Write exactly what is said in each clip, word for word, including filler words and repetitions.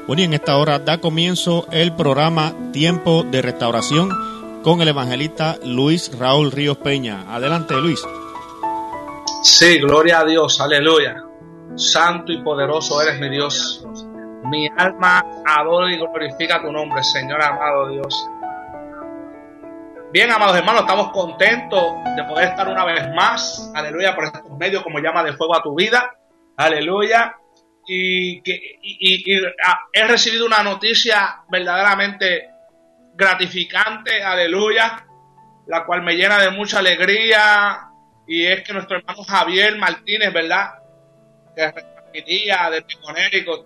Bueno, y en esta hora da comienzo el programa Tiempo de Restauración con el evangelista Luis Raúl Ríos Peña. Adelante, Luis. Sí, gloria a Dios, aleluya. Santo y poderoso eres mi Dios. Mi alma adora y glorifica tu nombre, Señor amado Dios. Bien, amados hermanos, estamos contentos de poder estar una vez más, aleluya, por estos medios como llama de fuego a tu vida, aleluya. Y, que, y, y, y he recibido una noticia verdaderamente gratificante, aleluya, la cual me llena de mucha alegría, y es que nuestro hermano Javier Martínez, ¿verdad?, que retransmitía desde Connecticut,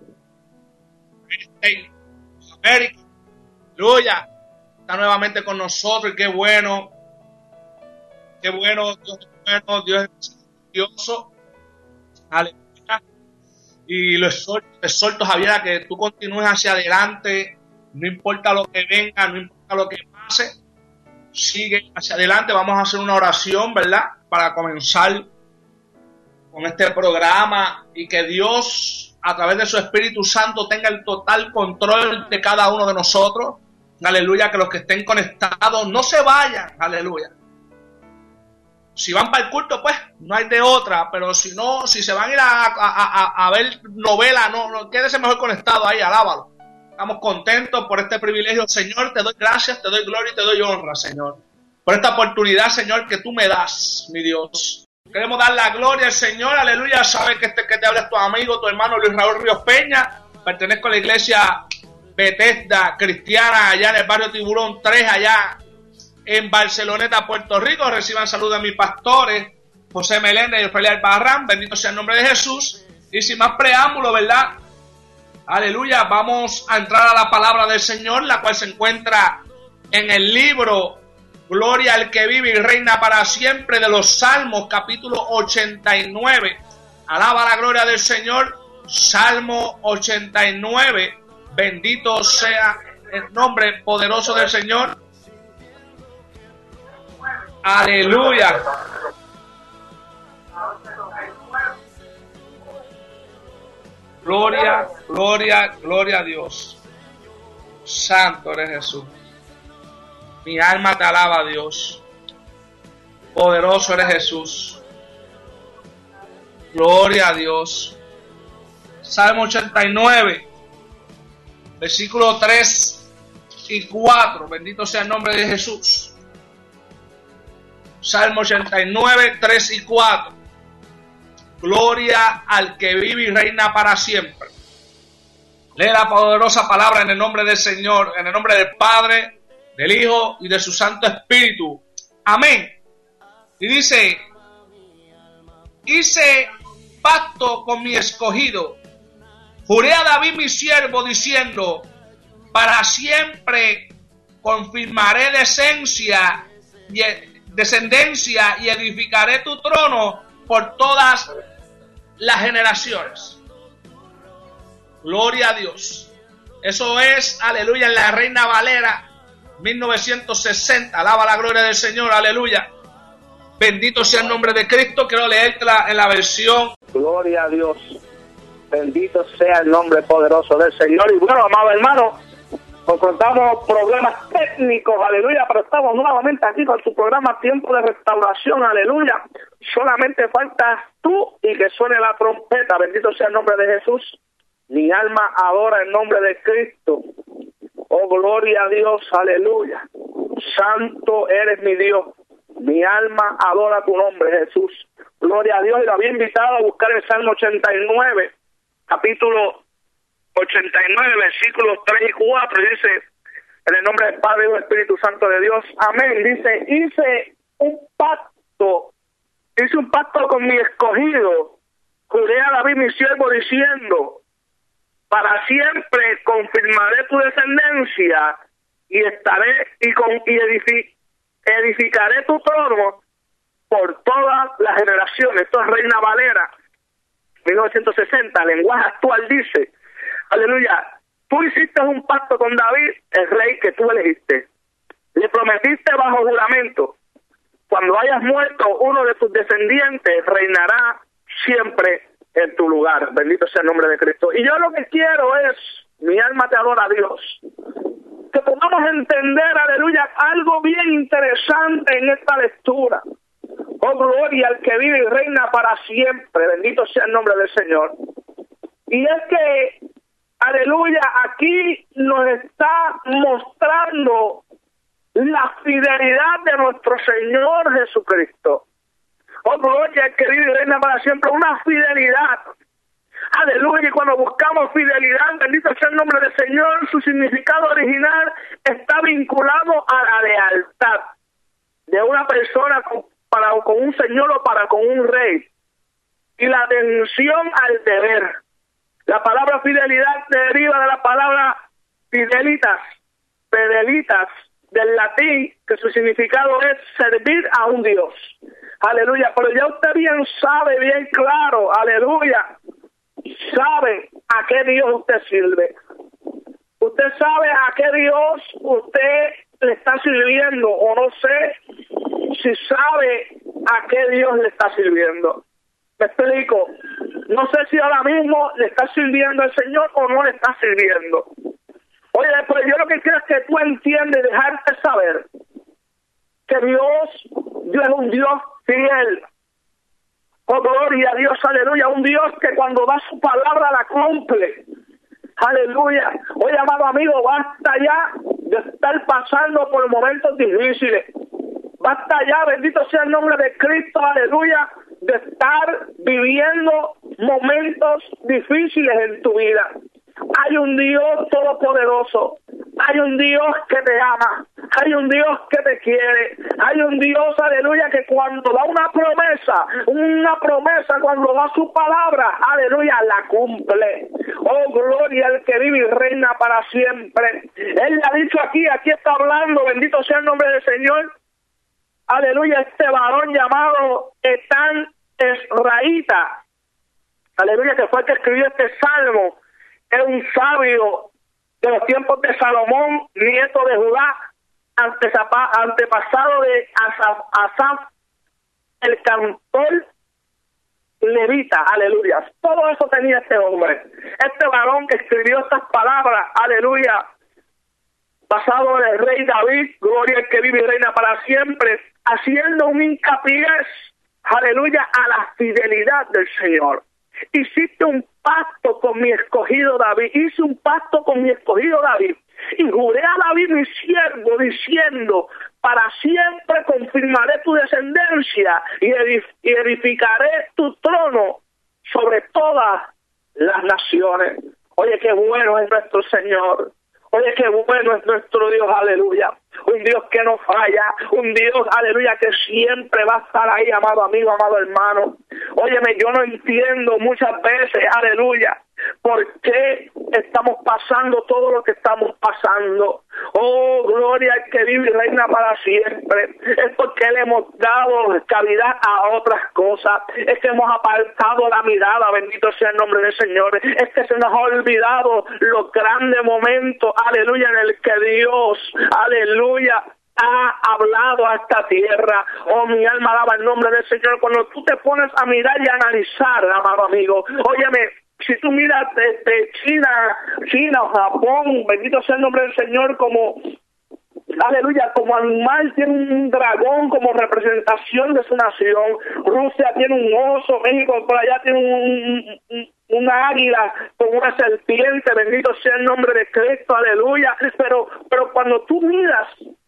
América, aleluya, está nuevamente con nosotros, y qué bueno, qué bueno, Dios es bueno, Dios es maravilloso, aleluya. Y lo exhorto, exhorto, Javier, a que tú continúes hacia adelante, no importa lo que venga, no importa lo que pase, sigue hacia adelante. Vamos a hacer una oración, ¿verdad?, para comenzar con este programa, y que Dios, a través de su Espíritu Santo, tenga el total control de cada uno de nosotros, aleluya, que los que estén conectados no se vayan, aleluya. Si van para el culto, pues no hay de otra, pero si no, si se van a ir a, a, a, a ver novela, no, no, quédese mejor conectado ahí, alábalo. Estamos contentos por este privilegio, Señor, te doy gracias, te doy gloria y te doy honra, Señor, por esta oportunidad, Señor, que tú me das, mi Dios. Queremos dar la gloria al Señor, aleluya. Sabes que este que te habla es tu amigo, tu hermano Luis Raúl Ríos Peña. Pertenezco a la iglesia Bethesda cristiana allá en el barrio Tiburón tres, allá en Barceloneta, Puerto Rico. Reciban salud de mis pastores, José Meléndez y Rafael Barran. Bendito sea el nombre de Jesús. Y sin más preámbulo, ¿verdad?, aleluya, vamos a entrar a la palabra del Señor, la cual se encuentra en el libro Gloria al que vive y reina para siempre, de los Salmos, capítulo ochenta y nueve. Alaba la gloria del Señor. Salmo ochenta y nueve. Bendito sea el nombre poderoso del Señor. Aleluya. Gloria, gloria, gloria a Dios. Santo eres Jesús. Mi alma te alaba, Dios. Poderoso eres Jesús. Gloria a Dios. Salmo ochenta y nueve, versículos tres y cuatro. Bendito sea el nombre de Jesús. Salmo ochenta y nueve, tres y cuatro. Gloria al que vive y reina para siempre. Lee la poderosa palabra en el nombre del Señor, en el nombre del Padre, del Hijo y de su Santo Espíritu. Amén. Y dice: hice pacto con mi escogido, juré a David mi siervo, diciendo: para siempre confirmaré decencia y descendencia y edificaré tu trono por todas las generaciones. Gloria a Dios. Eso es, aleluya, en la Reina Valera mil novecientos sesenta. Alaba la gloria del Señor, aleluya. Bendito sea el nombre de Cristo. Quiero leerla en la versión. Gloria a Dios. Bendito sea el nombre poderoso del Señor. Y bueno, amado hermano, confrontamos problemas técnicos, aleluya, pero estamos nuevamente aquí con su programa Tiempo de Restauración, aleluya. Solamente faltas tú y que suene la trompeta. Bendito sea el nombre de Jesús. Mi alma adora el nombre de Cristo. Oh, gloria a Dios, aleluya. Santo eres mi Dios. Mi alma adora tu nombre, Jesús. Gloria a Dios. Y lo había invitado a buscar el Salmo ochenta y nueve, capítulo ochenta y nueve, versículos tres y cuatro. Y dice, en el nombre del Padre y del Espíritu Santo de Dios, amén. Dice: hice un pacto, hice un pacto con mi escogido, juré a David mi siervo, diciendo: para siempre confirmaré tu descendencia y estaré y, con, y edific, edificaré tu trono por todas las generaciones. Esto es Reina Valera mil novecientos sesenta, lenguaje actual. Dice, aleluya, tú hiciste un pacto con David, el rey que tú elegiste. Le prometiste bajo juramento: cuando hayas muerto, uno de tus descendientes reinará siempre en tu lugar. Bendito sea el nombre de Cristo. Y yo lo que quiero es Mi alma te adora a Dios. Que podamos entender, aleluya, algo bien interesante en esta lectura. Oh, gloria al que vive y reina para siempre. Bendito sea el nombre del Señor. Y es que, aleluya, aquí nos está mostrando la fidelidad de nuestro Señor Jesucristo. Oh, gloria al que vive y reina para siempre. Una fidelidad. Aleluya, y cuando buscamos fidelidad, bendito sea el nombre del Señor, su significado original está vinculado a la lealtad de una persona con, para con un señor o para con un rey, y la atención al deber. La palabra fidelidad deriva de la palabra fidelitas, fidelitas, del latín, que su significado es servir a un Dios. Aleluya, pero ya usted bien sabe, bien claro, aleluya, sabe a qué Dios usted sirve. Usted sabe a qué Dios usted le está sirviendo, o no sé si sabe a qué Dios le está sirviendo. Me explico. No sé si ahora mismo le está sirviendo al Señor o no le está sirviendo. Oye, pero yo lo que quiero es que tú entiendas y dejarte saber que Dios, Dios es un Dios fiel. Oh, gloria a Dios, aleluya, un Dios que cuando da su palabra la cumple. Aleluya. Oye, amado amigo, basta ya de estar pasando por momentos difíciles. Basta ya, bendito sea el nombre de Cristo, aleluya, de estar viviendo momentos difíciles en tu vida. Hay un Dios todopoderoso, hay un Dios que te ama, hay un Dios que te quiere, hay un Dios, aleluya, que cuando da una promesa, una promesa cuando da su palabra, aleluya, la cumple. Oh, gloria al que vive y reina para siempre. Él le ha dicho aquí, aquí está hablando, bendito sea el nombre del Señor, aleluya, este varón llamado Etán Esraíta, aleluya, que fue el que escribió este salmo. Es un sabio de los tiempos de Salomón, nieto de Judá, antepasado de Asaf, Asaf, el cantor levita, aleluya. Todo eso tenía este hombre. Este varón que escribió estas palabras, aleluya, basado en el rey David, gloria al que vive y reina para siempre, haciendo un hincapié, aleluya, a la fidelidad del Señor. Hiciste un pacto con mi escogido David, hice un pacto con mi escogido David, y juré a David mi siervo, diciendo, para siempre confirmaré tu descendencia y edificaré tu trono sobre todas las naciones. Oye, qué bueno es nuestro Señor. Oye, qué bueno es nuestro Dios, aleluya. Un Dios que no falla, un Dios, aleluya, que siempre va a estar ahí, amado amigo, amado hermano. Óyeme, yo no entiendo muchas veces, aleluya, por qué estamos pasando todo lo que estamos pasando. Oh, gloria al que vive y reina para siempre. Es porque le hemos dado cavidad a otras cosas. Es que hemos apartado la mirada, bendito sea el nombre del Señor. Es que se nos ha olvidado los grandes momentos, aleluya, en el que Dios, aleluya, ha hablado a esta tierra. Oh, mi alma alaba el nombre del Señor. Cuando tú te pones a mirar y a analizar, amado amigo, óyeme, si tú miras desde China, China o Japón, bendito sea el nombre del Señor, como, aleluya, como animal tiene un dragón como representación de su nación. Rusia tiene un oso, México por allá tiene un, un, una águila con una serpiente, bendito sea el nombre de Cristo, aleluya. Pero, pero cuando tú miras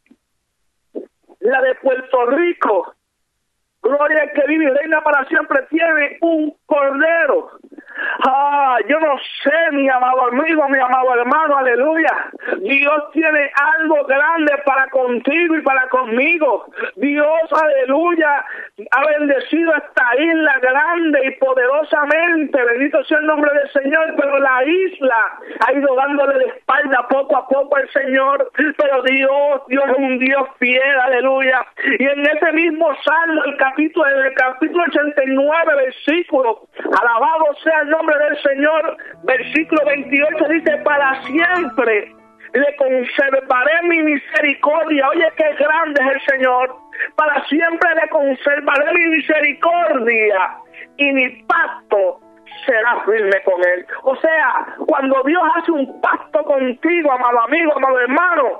la de Puerto Rico, gloria al que vive y reina para siempre, tiene un cordero. Ah, yo no sé, mi amado amigo, mi amado hermano, aleluya. Dios tiene algo grande para contigo y para conmigo. Dios, aleluya, ha bendecido esta isla grande y poderosamente, bendito sea el nombre del Señor, pero la isla ha ido dándole la espalda poco a poco al Señor, pero Dios, Dios es un Dios fiel, aleluya. Y en ese mismo salmo, el capítulo, el capítulo ochenta y nueve, versículo, alabado sea el nombre del Señor, versículo veintiocho, dice, para siempre le conservaré mi misericordia. Oye, qué grande es el Señor. Para siempre le conservaré mi misericordia y mi pacto será firme con él. O sea, cuando Dios hace un pacto contigo, amado amigo, amado hermano,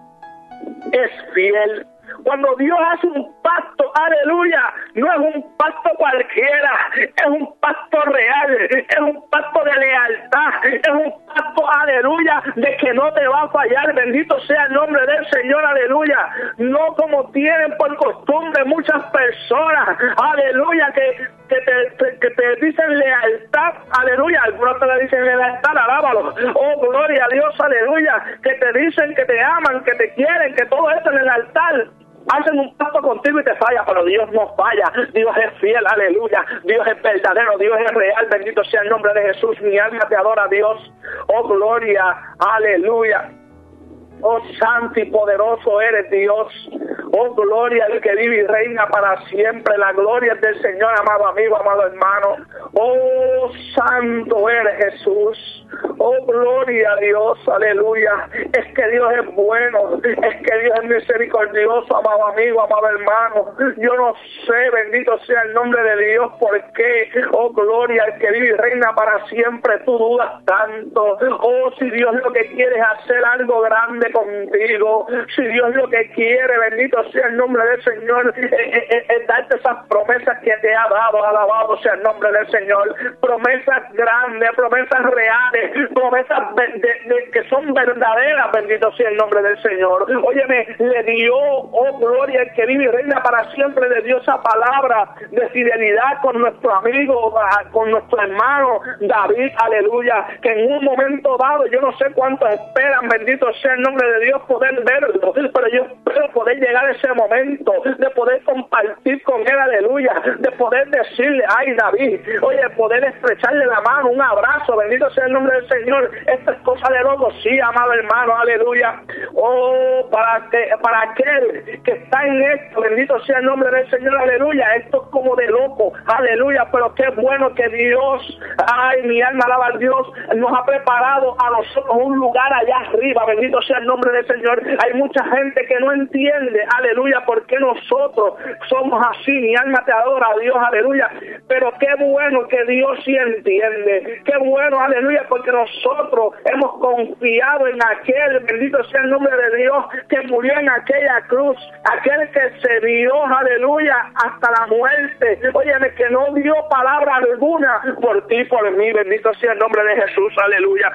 es fiel. Cuando Dios hace un pacto, aleluya, no es un pacto cualquiera, es un pacto real, es un pacto de lealtad, es un pacto, aleluya, de que no te va a fallar. Bendito sea el nombre del Señor, aleluya. No como tienen por costumbre muchas personas, aleluya, que, que, te, que te dicen lealtad, aleluya, algunos te le dicen lealtad, alábalo, oh gloria a Dios, aleluya, que te dicen que te aman, que te quieren, que todo eso en el altar. Hacen un pacto contigo y te falla, pero Dios no falla. Dios es fiel, aleluya. Dios es verdadero, Dios es real. Bendito sea el nombre de Jesús. Mi alma te adora, Dios. Oh, gloria, aleluya. Oh, santo y poderoso eres, Dios. Oh, gloria al que vive y reina para siempre. La gloria es del Señor, amado amigo, amado hermano. Oh, santo eres, Jesús. Oh, gloria a Dios, aleluya. Es que Dios es bueno, es que Dios es misericordioso, amado amigo, amado hermano. Yo no sé, bendito sea el nombre de Dios, por qué, oh, gloria al que vive y reina para siempre, tú dudas tanto. Oh, si Dios lo que quiere es hacer algo grande contigo, si Dios lo que quiere, bendito sea el nombre del Señor, es, es, es darte esas promesas que te ha dado, alabado sea el nombre del Señor, promesas grandes, promesas reales, promesas de, de, de, que son verdaderas, bendito sea el nombre del Señor. Óyeme, le dio, oh gloria, el que vive y reina para siempre, le dio esa palabra de fidelidad con nuestro amigo, con nuestro hermano David, aleluya, que en un momento dado, yo no sé cuántos esperan, bendito sea el nombre de Dios, poder verlo, pero yo espero poder llegar a ese momento, de poder compartir con él, aleluya, de poder decirle, ay David, oye, poder estrecharle la mano, un abrazo, bendito sea el nombre del Señor. Esta es cosa de loco, sí, amado hermano, aleluya. Oh, para que para aquel que está en esto, bendito sea el nombre del Señor, aleluya. Esto es como de loco, aleluya, pero qué bueno que Dios, ay, mi alma alaba a Dios, nos ha preparado a nosotros un lugar allá arriba, bendito sea el nombre del Señor. Hay mucha gente que no entiende, aleluya, por qué nosotros somos así, mi alma te adora, Dios, aleluya. Pero qué bueno que Dios sí entiende, qué bueno, aleluya, porque nosotros hemos confiado en aquel, bendito sea el nombre de Dios, que murió en aquella cruz, aquel que se dio, aleluya, hasta la muerte, óyeme, que no dio palabra alguna por ti, por mí, bendito sea el nombre de Jesús, aleluya.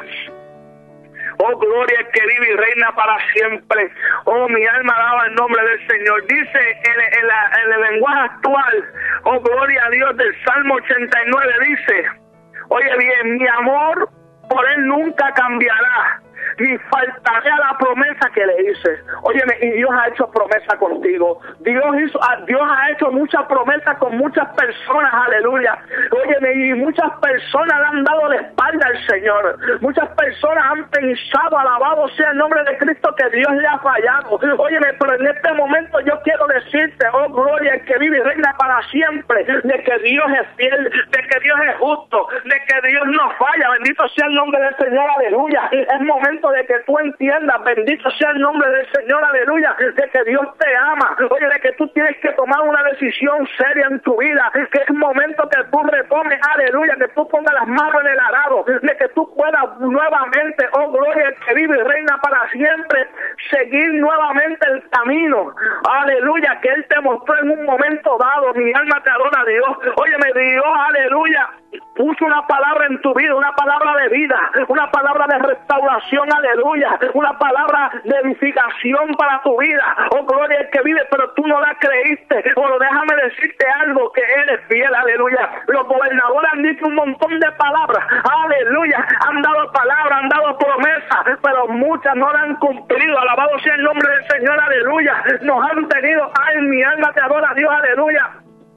Oh, gloria que vive y reina para siempre. Oh, mi alma alaba el nombre del Señor. Dice en, en, la, en el lenguaje actual, oh, gloria a Dios, del Salmo ochenta y nueve, dice, oye bien, mi amor por él nunca cambiará, ni faltaré a la promesa que le hice. Óyeme, y Dios ha hecho promesa contigo. Dios hizo, Dios ha hecho muchas promesas con muchas personas, aleluya. Óyeme, y muchas personas le han dado la espalda al Señor. Muchas personas han pensado, alabado sea el nombre de Cristo, que Dios le ha fallado. Óyeme, pero en este momento yo quiero decirte, oh gloria, el que vive y reina para siempre, de que Dios es fiel, de que Dios es justo, de que Dios no falla. Bendito sea el nombre del Señor, aleluya. Es momento de que tú entiendas, bendito sea el nombre del Señor, aleluya, de que Dios te ama, oye, de que tú tienes que tomar una decisión seria en tu vida, que es momento que tú retomes, aleluya, que tú pongas las manos en el arado, de que tú puedas nuevamente, oh gloria, el que vive y reina para siempre, seguir nuevamente el camino, aleluya, que Él te mostró en un momento dado. Mi alma te adora, Dios, óyeme, Dios, aleluya, puso una palabra en tu vida, una palabra de vida, una palabra de restauración, aleluya, una palabra de edificación para tu vida, oh gloria al que vive, pero tú no la creíste. Bueno, déjame decirte algo, que Él es fiel, aleluya. Los gobernadores han dicho un montón de palabras, aleluya, han dado palabras, han dado promesas, pero muchas no la han cumplido. Alabado sea el nombre del Señor, aleluya. Nos han tenido, ay, mi alma te adora, Dios, aleluya,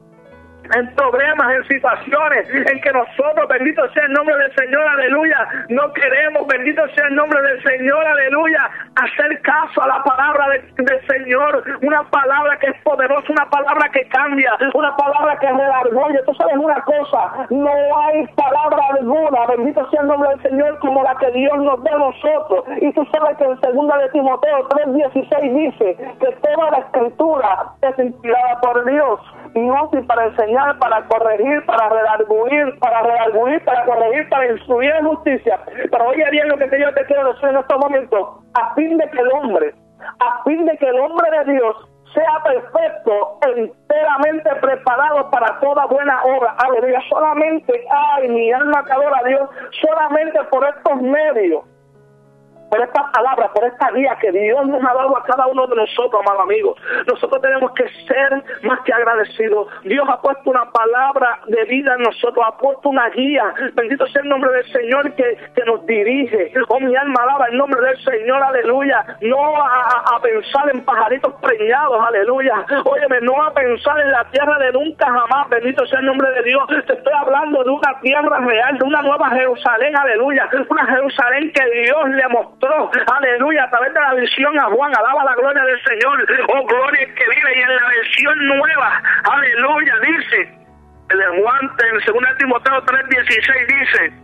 en problemas, en situaciones en que nosotros, bendito sea el nombre del Señor, aleluya, no queremos, bendito sea el nombre del Señor, aleluya, hacer caso a la palabra de, del Señor, una palabra que es poderosa, una palabra que cambia, una palabra que redarguye. Tú sabes una cosa, no hay palabra alguna, bendito sea el nombre del Señor, como la que Dios nos da a nosotros. Y tú sabes que en segunda de Timoteo tres dieciséis dice que toda la escritura es inspirada por Dios y útil para enseñar, para corregir, para redarguir, para redarguir, para corregir, para instruir en justicia. Pero oye bien lo que yo te quiero decir en estos momentos, a fin de que el hombre, a fin de que el hombre de Dios sea perfecto, enteramente preparado para toda buena obra. Aleluya. Solamente, ay, mi alma que adora a Dios, solamente por estos medios, por esta palabra, por esta guía que Dios nos ha dado a cada uno de nosotros, amado amigo. Nosotros tenemos que ser más que agradecidos. Dios ha puesto una palabra de vida en nosotros, ha puesto una guía. Bendito sea el nombre del Señor que, que nos dirige. Oh, mi alma alaba el nombre del Señor, aleluya. No a, a pensar en pajaritos preñados, aleluya. Óyeme, no a pensar en la tierra de nunca jamás. Bendito sea el nombre de Dios. Te estoy hablando de una tierra real, de una nueva Jerusalén, aleluya. Una Jerusalén que Dios le mostró, aleluya, a través de la visión a Juan. Alaba la gloria del Señor. Oh, gloria que vive. Y en la versión nueva, aleluya, dice en Juan, en segunda Timoteo tres dieciséis, dice: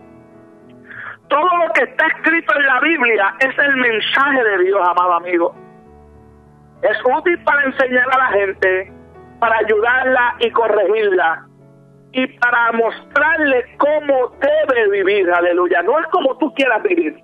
todo lo que está escrito en la Biblia es el mensaje de Dios, amado amigo. Es útil para enseñar a la gente, para ayudarla y corregirla, y para mostrarle cómo debe vivir, aleluya. No es como tú quieras vivir,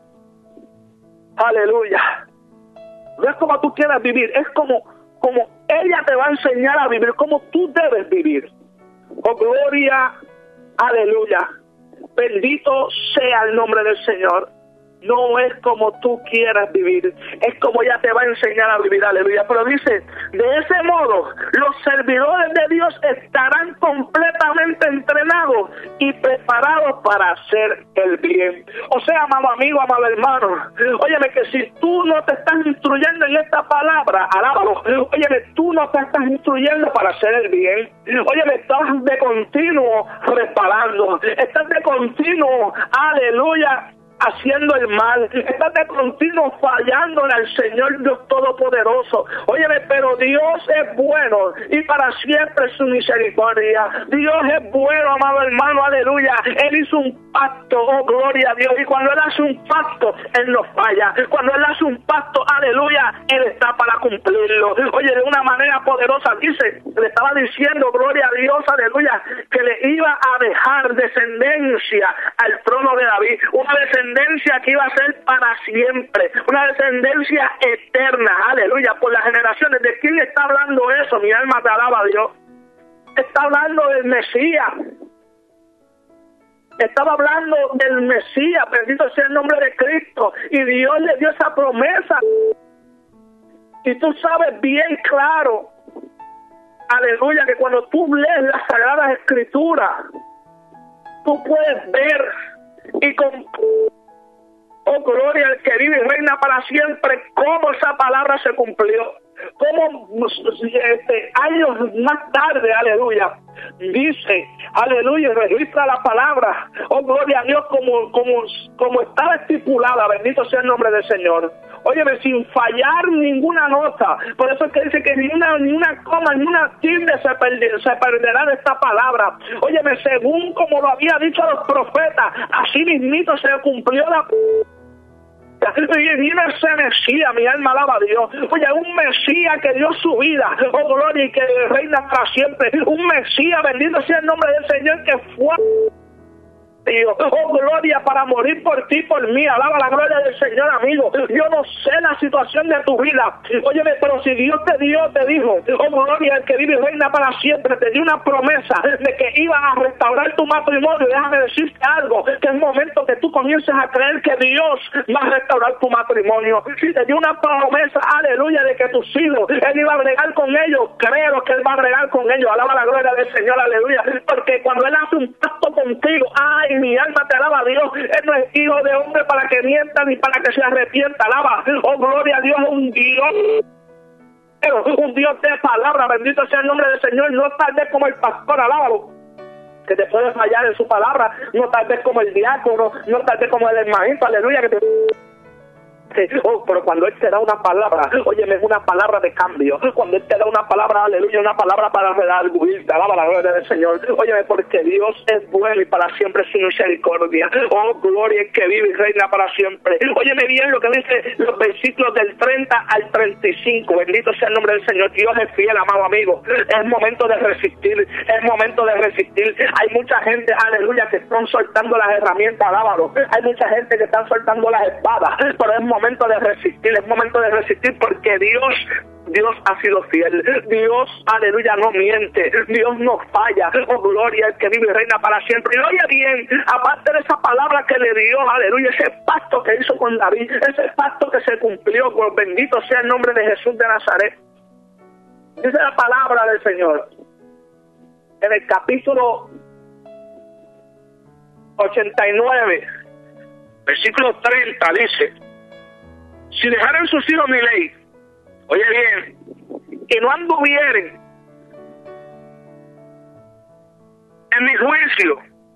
aleluya. No es como tú quieras vivir, es como, como ella te va a enseñar a vivir, como tú debes vivir. Oh, gloria, aleluya. Bendito sea el nombre del Señor. No es como tú quieras vivir, es como ella te va a enseñar a vivir, aleluya. Pero dice, de ese modo, los servidores de Dios estarán completamente entrenados y preparados para hacer el bien. O sea, amado amigo, amado hermano, óyeme, que si tú no te estás instruyendo en esta palabra, alábalo, óyeme, tú no te estás instruyendo para hacer el bien. Óyeme, estás de continuo reparando, estás de continuo, aleluya, haciendo el mal, estás de continuo fallándole al Señor Dios Todopoderoso. Óyeme, pero Dios es bueno y para siempre su misericordia. Dios es bueno, amado hermano, aleluya. Él hizo un pacto, oh gloria a Dios, y cuando Él hace un pacto, Él no falla. Cuando Él hace un pacto, aleluya, Él está para cumplirlo. Oye, de una manera poderosa, dice, le estaba diciendo, gloria a Dios, aleluya, que le iba a dejar descendencia al trono de David, una descendencia que iba a ser para siempre, una descendencia eterna, aleluya, por las generaciones. ¿De quién está hablando eso? Mi alma te alaba a Dios. Está hablando del Mesías. Estaba hablando del Mesías, bendito sea el nombre de Cristo, y Dios le dio esa promesa. Y tú sabes bien claro, aleluya, que cuando tú lees las Sagradas Escrituras, tú puedes ver y con oh gloria al que vive y reina para siempre, cómo esa palabra se cumplió, cómo este, años más tarde, aleluya, dice, aleluya, registra la palabra, oh gloria a Dios, como, como, como estaba estipulada, bendito sea el nombre del Señor. Óyeme, sin fallar ninguna nota. Por eso es que dice que ni una, ni una coma, ni una tilde se, perder, se perderá de esta palabra. Óyeme, según como lo había dicho a los profetas, así mismito se cumplió la... Y viene ese Mesías, mi alma alaba a Dios. Oye, un Mesías que dio su vida, oh gloria, y que reina para siempre. Un Mesías, bendito sea el nombre del Señor, que fue... Dios, oh gloria, para morir por ti, por mí. Alaba la gloria del Señor, amigo. Yo no sé la situación de tu vida, óyeme, pero si Dios te dio, te dijo, oh gloria, el que vive y reina para siempre, te dio una promesa de que iba a restaurar tu matrimonio. Déjame decirte algo, que es momento que tú comiences a creer que Dios va a restaurar tu matrimonio. Si te dio una promesa, aleluya, de que tus hijos, Él iba a bregar con ellos, creo que Él va a bregar con ellos. Alaba la gloria del Señor, aleluya, porque cuando Él hace un pacto contigo, ay, mi alma te alaba a Dios. Él no es hijo de hombre para que mienta ni para que se arrepienta. Alaba, oh gloria a Dios, un Dios, pero un Dios de palabra, bendito sea el nombre del Señor. No tal vez como el pastor, alábalo, que te puede fallar en su palabra, no tal vez como el diácono, no tal vez como el hermanito, aleluya, que te... Oh, pero cuando Él te da una palabra, óyeme, es una palabra de cambio. Cuando Él te da una palabra, aleluya, una palabra para redarguirte, alaba la gloria del Señor. Óyeme, porque Dios es bueno y para siempre su misericordia. Oh, gloria que vive y reina para siempre. Óyeme bien lo que dice los versículos del treinta al treinta y cinco. Bendito sea el nombre del Señor. Dios es fiel, amado amigo. Es momento de resistir. Es momento de resistir. Hay mucha gente, aleluya, que están soltando las herramientas, alábalo. Hay mucha gente que están soltando las espadas. Pero es momento de resistir. Es momento de resistir porque Dios... Dios ha sido fiel. Dios, aleluya, no miente. Dios no falla. Oh, gloria al que vive y reina para siempre. Y oye bien, aparte de esa palabra que le dio, aleluya, ese pacto que hizo con David, ese pacto que se cumplió, por bendito sea el nombre de Jesús de Nazaret. Dice la palabra del Señor en el capítulo ochenta y nueve, versículo treinta, dice: si dejaran sus hijos mi ley, oye bien, y no anduvieren en mi juicio,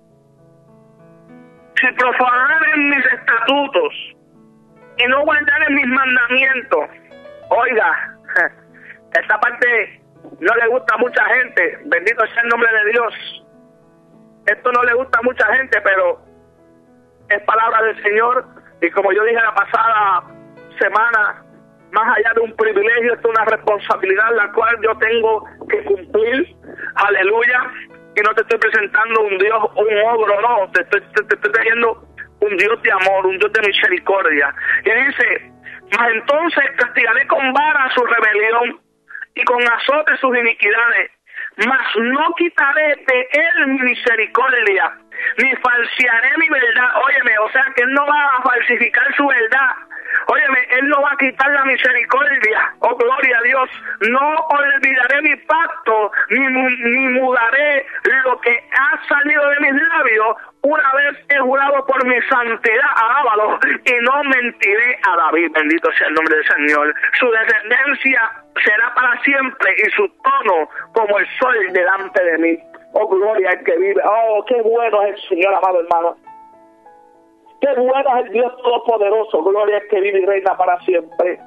si profanaren mis estatutos y no guardaren mis mandamientos. Oiga, esta parte no le gusta a mucha gente, bendito sea el nombre de Dios. Esto no le gusta a mucha gente, pero es palabra del Señor, y como yo dije la pasada semana, más allá de un privilegio, esto es una responsabilidad la cual yo tengo que cumplir. Aleluya. Y no te estoy presentando un Dios, un ogro, no. Te estoy, te, te estoy trayendo un Dios de amor, un Dios de misericordia. Y dice: mas entonces castigaré con vara su rebelión y con azote sus iniquidades. Mas no quitaré de él mi misericordia, ni falsearé mi verdad. Óyeme, o sea que él no va a falsificar su verdad. Óyeme, Él no va a quitar la misericordia. Oh, gloria a Dios. No olvidaré mi pacto, ni, ni mudaré lo que ha salido de mis labios. Una vez he jurado por mi santidad, alábalo, y no mentiré a David. Bendito sea el nombre del Señor. Su descendencia será para siempre y su tono como el sol delante de mí. Oh, gloria al que vive. Oh, qué bueno es el Señor, amado hermano. Qué bueno es el Dios Todopoderoso, gloria al que vive y reina para siempre.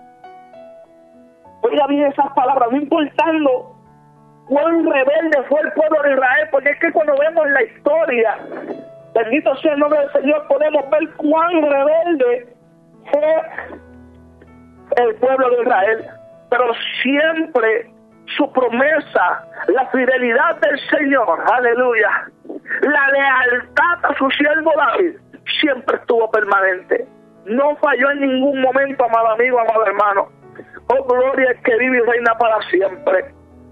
Oiga bien esas palabras, no importando cuán rebelde fue el pueblo de Israel, porque es que cuando vemos la historia, bendito sea el nombre del Señor, podemos ver cuán rebelde fue el pueblo de Israel. Pero siempre su promesa, la fidelidad del Señor, aleluya, la lealtad a su siervo David, siempre estuvo permanente. No falló en ningún momento, amado amigo, amado hermano. Oh, gloria al que vive y reina para siempre.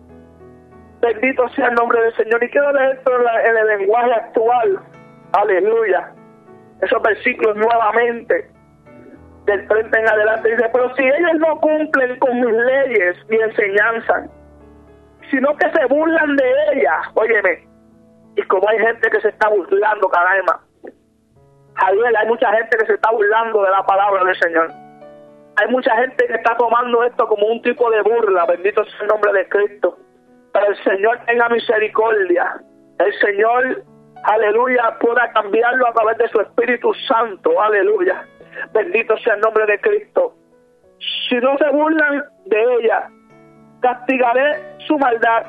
Bendito sea el nombre del Señor. Y quiero leer esto en el lenguaje actual. Aleluya. Esos versículos nuevamente, del treinta en adelante, dice: pero si ellos no cumplen con mis leyes ni enseñanzas, sino que se burlan de ellas, óyeme, y como hay gente que se está burlando cada vez más, Javier, hay mucha gente que se está burlando de la palabra del Señor. Hay mucha gente que está tomando esto como un tipo de burla. Bendito sea el nombre de Cristo. Pero el Señor tenga misericordia. El Señor, aleluya, pueda cambiarlo a través de su Espíritu Santo. Aleluya. Bendito sea el nombre de Cristo. Si no se burlan de ella, castigaré su maldad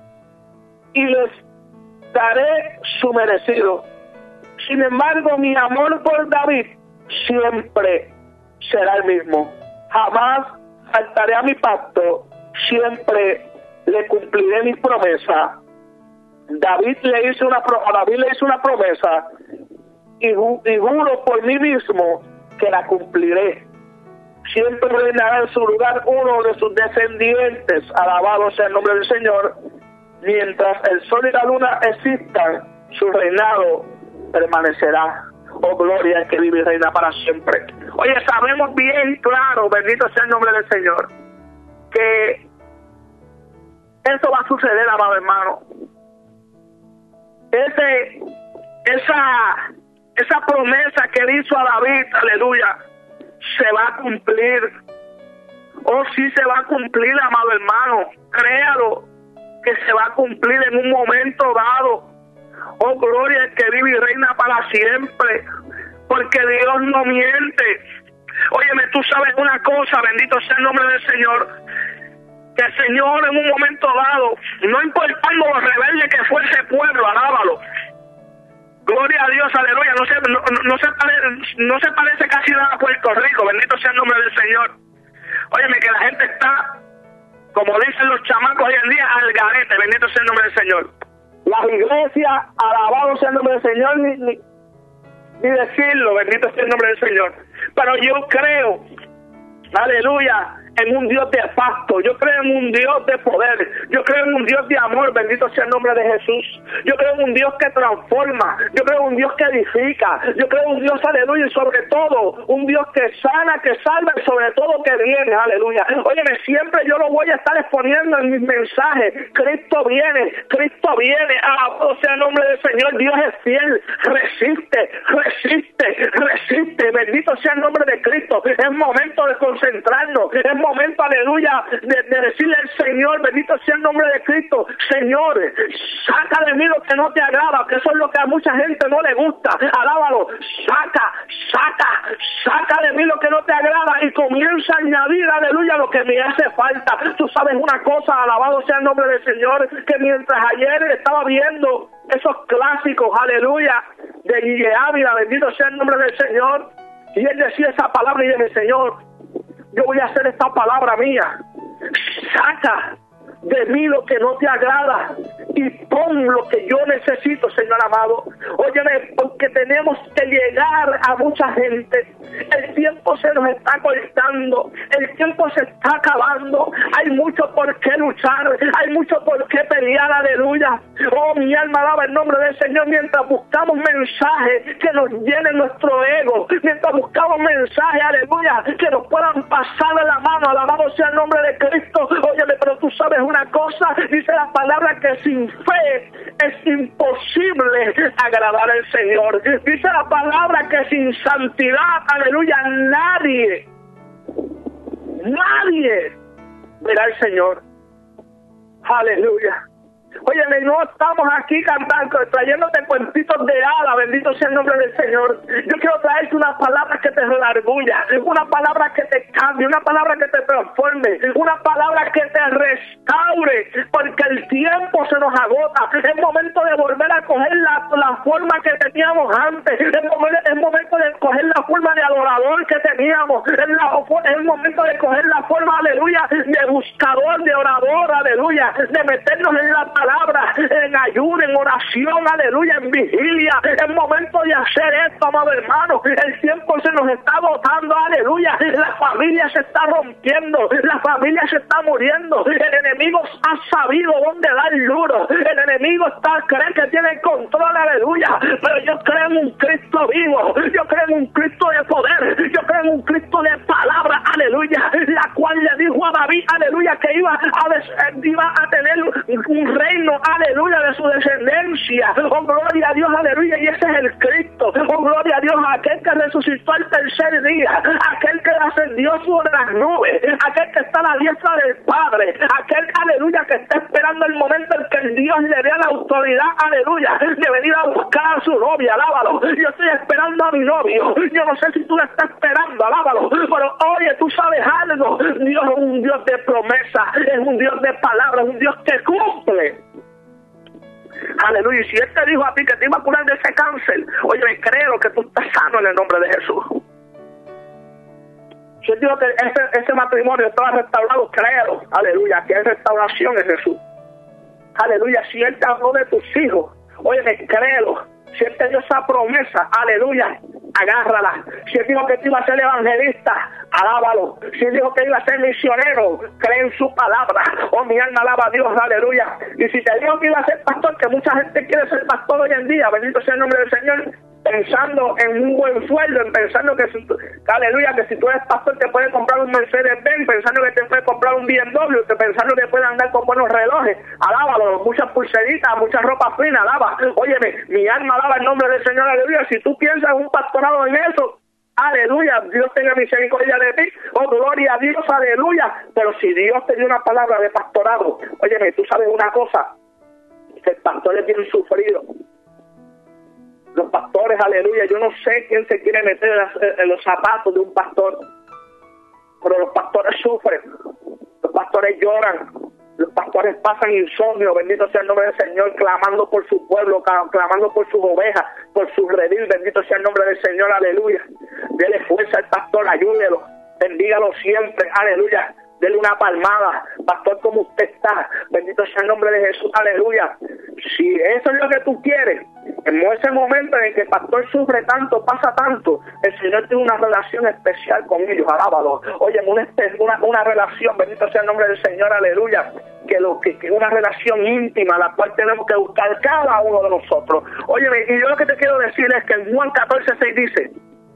y les daré su merecido. Sin embargo, mi amor por David siempre será el mismo. Jamás faltaré a mi pacto. Siempre le cumpliré mi promesa. David le hizo una pro- a David le hizo una promesa y, ju- y juro por mí mismo que la cumpliré. Siempre reinará en su lugar uno de sus descendientes. Alabado sea el nombre del Señor. Mientras el sol y la luna existan, su reinado permanecerá. Oh, gloria al que vive y reina para siempre. Oye, sabemos bien claro, bendito sea el nombre del Señor, que eso va a suceder, amado hermano. Ese, esa, esa promesa que le hizo a David, aleluya, se va a cumplir. Oh, sí se va a cumplir, amado hermano. Créalo, que se va a cumplir en un momento dado. Oh, gloria al que vive y reina para siempre. Porque Dios no miente. Óyeme, tú sabes una cosa, bendito sea el nombre del Señor, que el Señor en un momento dado, no importando lo rebelde que fue ese pueblo, alábalo. Gloria a Dios, aleluya. No se, no, no, se pare, no se parece casi nada a Puerto Rico, bendito sea el nombre del Señor. Óyeme, que la gente está, como dicen los chamacos hoy en día, al garete, bendito sea el nombre del Señor. Las iglesias, alabado sea el nombre del Señor, ni, ni, ni decirlo, bendito sea el nombre del Señor. Pero yo creo, aleluya, en un Dios de pacto, yo creo en un Dios de poder, yo creo en un Dios de amor, bendito sea el nombre de Jesús, yo creo en un Dios que transforma, yo creo en un Dios que edifica, yo creo en un Dios, aleluya, y sobre todo, un Dios que sana, que salva, y sobre todo que viene, aleluya. Óyeme, siempre yo lo voy a estar exponiendo en mis mensajes, Cristo viene, Cristo viene, alabado sea el nombre del Señor, Dios es fiel, resiste, resiste, resiste, bendito sea el nombre de Cristo. Es momento de concentrarnos, es momento, aleluya, de, de decirle al Señor, bendito sea el nombre de Cristo, Señor, saca de mí lo que no te agrada, que eso es lo que a mucha gente no le gusta, alábalo, saca, saca, saca de mí lo que no te agrada y comienza a añadir, aleluya, lo que me hace falta. Tú sabes una cosa, alabado sea el nombre del Señor, que mientras ayer estaba viendo esos clásicos, aleluya, de Guille Ávila, bendito sea el nombre del Señor, y él decía esa palabra y dice, Señor, yo voy a hacer esta palabra mía. Saca de mí lo que no te agrada y pon lo que yo necesito, Señor amado. Óyeme, porque tenemos que llegar a mucha gente. El tiempo se nos está cortando, el tiempo se está acabando. Hay mucho por qué luchar, hay mucho por qué pelear, aleluya. Oh, mi alma alaba el nombre del Señor mientras buscamos mensajes que nos llenen nuestro ego, mientras buscamos mensajes, aleluya, que nos puedan pasar de la mano, alabado sea el nombre de Cristo. Óyeme, pero tú sabes una cosa, dice la palabra que sin fe es imposible agradar al Señor. Dice la palabra que sin santidad, aleluya, nadie, nadie verá al Señor. Aleluya. Óyeme, no estamos aquí cantando, trayéndote cuentitos de hadas, bendito sea el nombre del Señor. Yo quiero traerte una palabra que te redarguya, una palabra que te cambie, una palabra que te transforme, una palabra que te restaure, porque el tiempo se nos agota. Es momento de volver a coger la, la forma que teníamos antes, es momento, es momento de coger la forma de adorador que teníamos, es, la, es momento de coger la forma, aleluya, de buscador, de orador, aleluya, de meternos en la palabra, en ayuno, en oración, aleluya, en vigilia. Es momento de hacer esto, amado hermano. El tiempo se nos está agotando, aleluya. La familia se está rompiendo, la familia se está muriendo. El enemigo ha sabido dónde dar duro. El enemigo está, cree que tiene control, aleluya. Pero yo creo en un Cristo vivo, yo creo en un Cristo de poder, yo creo en un Cristo de palabra, aleluya, la cual le dijo a David, aleluya, que iba a, des, iba a tener un rey, aleluya, de su descendencia. Oh, gloria a Dios, aleluya, y ese es el Cristo. Oh, gloria a Dios, aquel que resucitó al tercer día, aquel que ascendió sobre las nubes, aquel que está a la diestra del Padre, aquel, aleluya, que está esperando el momento en que el Dios le dé la autoridad, aleluya, de venir a buscar a su novia, alábalo. Yo estoy esperando a mi novio, yo no sé si tú la estás esperando, alábalo, pero oye, tú sabes algo, Dios es un Dios de promesa, es un Dios de palabras, un Dios que cumple. Aleluya, y si Él te dijo a ti que te iba a curar de ese cáncer, oye, creo que tú estás sano en el nombre de Jesús. Si Él dijo que ese, ese matrimonio estaba restaurado, creo, aleluya, que hay restauración en Jesús. Aleluya, si Él te habló de tus hijos, oye, créelo. Si Él te dio esa promesa, aleluya, agárrala. Si Él dijo que te iba a ser evangelista, alábalo. Si Él dijo que iba a ser misionero, cree en su palabra. Oh, mi alma alaba a Dios, aleluya. Y si te dijo que iba a ser pastor, que mucha gente quiere ser pastor hoy en día, bendito sea el nombre del Señor, pensando en un buen sueldo, pensando que, si, aleluya, que si tú eres pastor te puedes comprar un Mercedes-Benz, pensando que te puedes comprar un B M W, pensando que puedes andar con buenos relojes, alábalo, muchas pulseritas, mucha ropa fina, alaba. Óyeme, mi alma alaba el nombre del Señor, aleluya. Si tú piensas en un pastorado en eso, aleluya, Dios tenga misericordia de ti, oh, gloria a Dios, aleluya. Pero si Dios te dio una palabra de pastorado, óyeme, tú sabes una cosa, que el pastor es bien sufrido. Los pastores, aleluya, yo no sé quién se quiere meter en los zapatos de un pastor. pero los pastores sufren, los pastores lloran, los pastores pasan insomnio, bendito sea el nombre del Señor, clamando por su pueblo, clamando por sus ovejas, por su redil, bendito sea el nombre del Señor, aleluya. Dele fuerza al pastor, ayúdelo, bendígalo siempre, aleluya. Dele una palmada, pastor, como usted está, bendito sea el nombre de Jesús, aleluya. Si eso es lo que tú quieres, en ese momento en el que el pastor sufre tanto, pasa tanto, el Señor tiene una relación especial con ellos, alábalo. Oye, una, una, una relación, bendito sea el nombre del Señor, aleluya, que lo que, que una relación íntima, la cual tenemos que buscar cada uno de nosotros. Oye, y yo lo que te quiero decir es que en Juan catorce seis dice,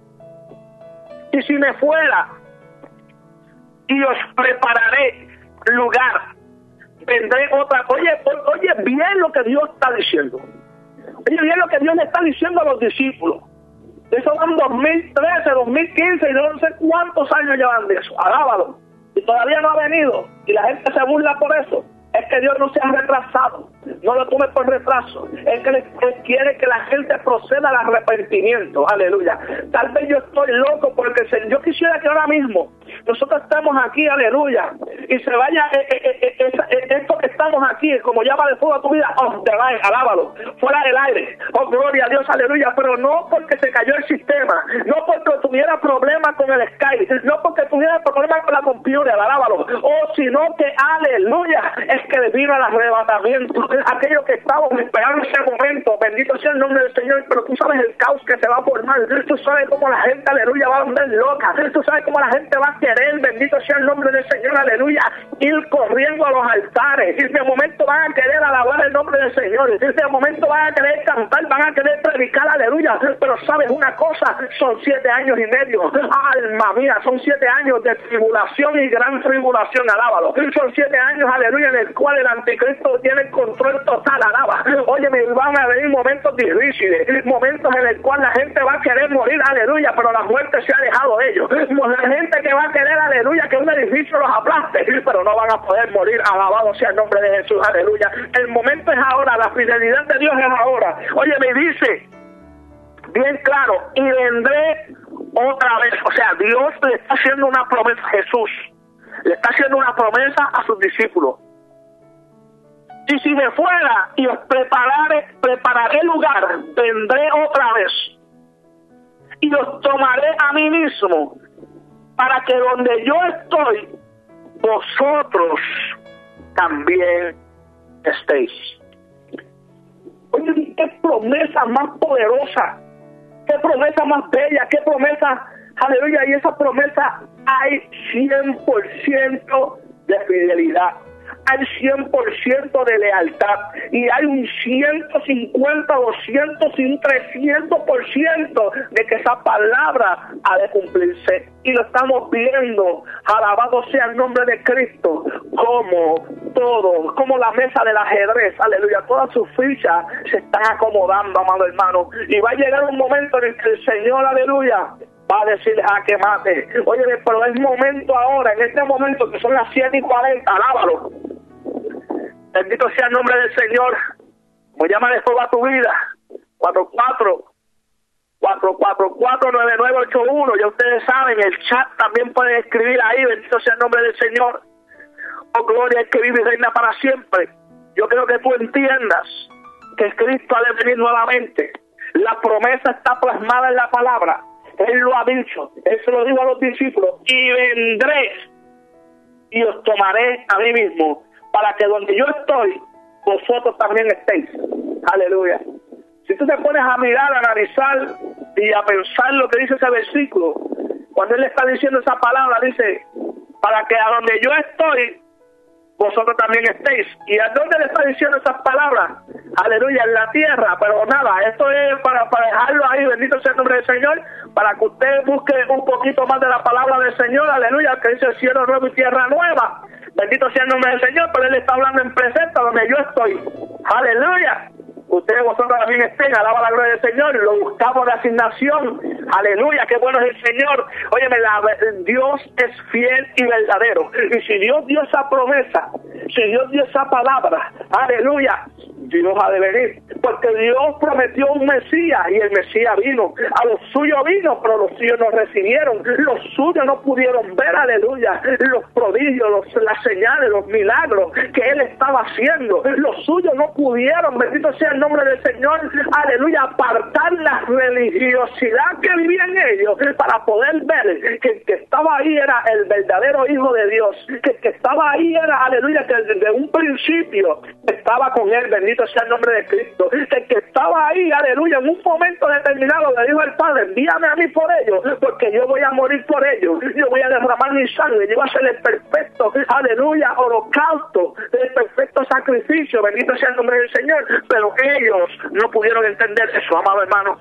y si me fuera y os prepararé lugar, vendré otra. Oye, oye bien lo que Dios está diciendo. Oye bien lo que Dios le está diciendo a los discípulos. Eso van dos mil trece, dos mil quince y no sé cuántos años llevan de eso. Alábalo. Y todavía no ha venido. Y la gente se burla por eso. Es que Dios no se ha retrasado. No lo tome por retraso. Es que Él quiere que la gente proceda al arrepentimiento. Aleluya. Tal vez yo estoy loco porque el Señor, yo quisiera que ahora mismo nosotros estemos aquí, aleluya, y se vaya eh, eh, eh, eh, esto que estamos aquí, como llama de fuego a tu vida, oh, de line, alábalo, fuera del aire, oh, gloria a Dios, aleluya, pero no porque se cayó el sistema, no porque tuviera problemas con el Skype, no porque tuviera problemas con la computer, alábalo, oh, sino que, aleluya, es que vino el arrebatamiento, aquello que estábamos esperando ese momento, bendito sea el nombre del Señor, pero tú sabes el caos que se va a formar, tú sabes cómo la gente, aleluya, va a andar loca, tú sabes cómo la gente va a querer, bendito sea el nombre del Señor, aleluya, ir corriendo a los altares, y de momento van a querer alabar el nombre del Señor, y de momento van a querer cantar, van a querer predicar, aleluya, pero sabes una cosa, son siete años y medio, alma mía, son siete años de tribulación y gran tribulación, alábalo, son siete años, aleluya, en el cual el anticristo tiene el control total, alaba, oye, me van a venir momentos difíciles, momentos en el cual la gente va a querer morir, aleluya, pero la muerte se ha alejado de ellos, la gente que va a querer, aleluya, que un edificio los aplaste, pero no van a poder morir, alabado sea el nombre de Jesús, aleluya, el momento es ahora, la fidelidad de Dios es ahora, oye, me dice, bien claro, y vendré otra vez, o sea, Dios le está haciendo una promesa a Jesús, le está haciendo una promesa a sus discípulos, y si me fuera y os prepararé, prepararé lugar, vendré otra vez, y os tomaré a mí mismo, para que donde yo estoy, vosotros también estéis. Oye, qué promesa más poderosa, qué promesa más bella, qué promesa, aleluya, y esa promesa hay cien por ciento de fidelidad, hay cien por ciento de lealtad, y hay un ciento cincuenta, doscientos y un trescientos por ciento de que esa palabra ha de cumplirse, y lo estamos viendo, alabado sea el nombre de Cristo, como todo, como la mesa del ajedrez, aleluya, todas sus fichas se están acomodando, amado hermano, y va a llegar un momento en el que el Señor, aleluya, va a decir a que mate. Oye, pero es momento ahora, en este momento que son las siete y cuarenta, alábalo. Bendito sea el nombre del Señor. Como llama de fuego a tu vida. cuatro cuatro cuatro cuatro cuatro nueve nueve ocho uno. Ya ustedes saben, el chat también pueden escribir ahí. Bendito sea el nombre del Señor. Oh, gloria al que vive y reina para siempre. Yo creo que tú entiendas que Cristo ha de venir nuevamente. La promesa está plasmada en la palabra. Él lo ha dicho, Él se lo dijo a los discípulos, y vendré y os tomaré a mí mismo, para que donde yo estoy, vosotros también estéis. Aleluya. Si tú te pones a mirar, a analizar y a pensar lo que dice ese versículo, cuando Él está diciendo esa palabra, dice, para que a donde yo estoy, vosotros también estéis. ¿Y a dónde le está diciendo esas palabras? Aleluya, en la tierra. Pero nada, esto es para, para dejarlo ahí, bendito sea el nombre del Señor, para que usted busque un poquito más de la palabra del Señor, aleluya, que dice cielo nuevo y tierra nueva. Bendito sea el nombre del Señor, pero Él está hablando en presente donde yo estoy. Aleluya. Ustedes vosotros también estén, alaba la gloria del Señor, lo buscamos de asignación, aleluya, qué bueno es el Señor. Óyeme, la, Dios es fiel y verdadero, y si Dios dio esa promesa, si Dios dio esa palabra, aleluya, Dios ha de venir, porque Dios prometió un Mesías y el Mesías vino. A los suyos vino, pero los suyos no recibieron. Los suyos no pudieron ver, aleluya, los prodigios, los, las señales, los milagros que Él estaba haciendo. Los suyos no pudieron, bendito sea el nombre del Señor, aleluya, apartar la religiosidad que vivía en ellos para poder ver que el que estaba ahí era el verdadero Hijo de Dios, que el que estaba ahí era, aleluya, que desde un principio estaba con Él, bendito sea el nombre de Cristo, que el que estaba ahí, aleluya, en un momento determinado le dijo al Padre, envíame a mí por ellos, porque yo voy a morir por ellos, yo voy a derramar mi sangre, yo voy a ser el perfecto, aleluya, holocausto, el perfecto sacrificio, bendito sea el nombre del Señor, pero ellos no pudieron entender eso, amado hermano.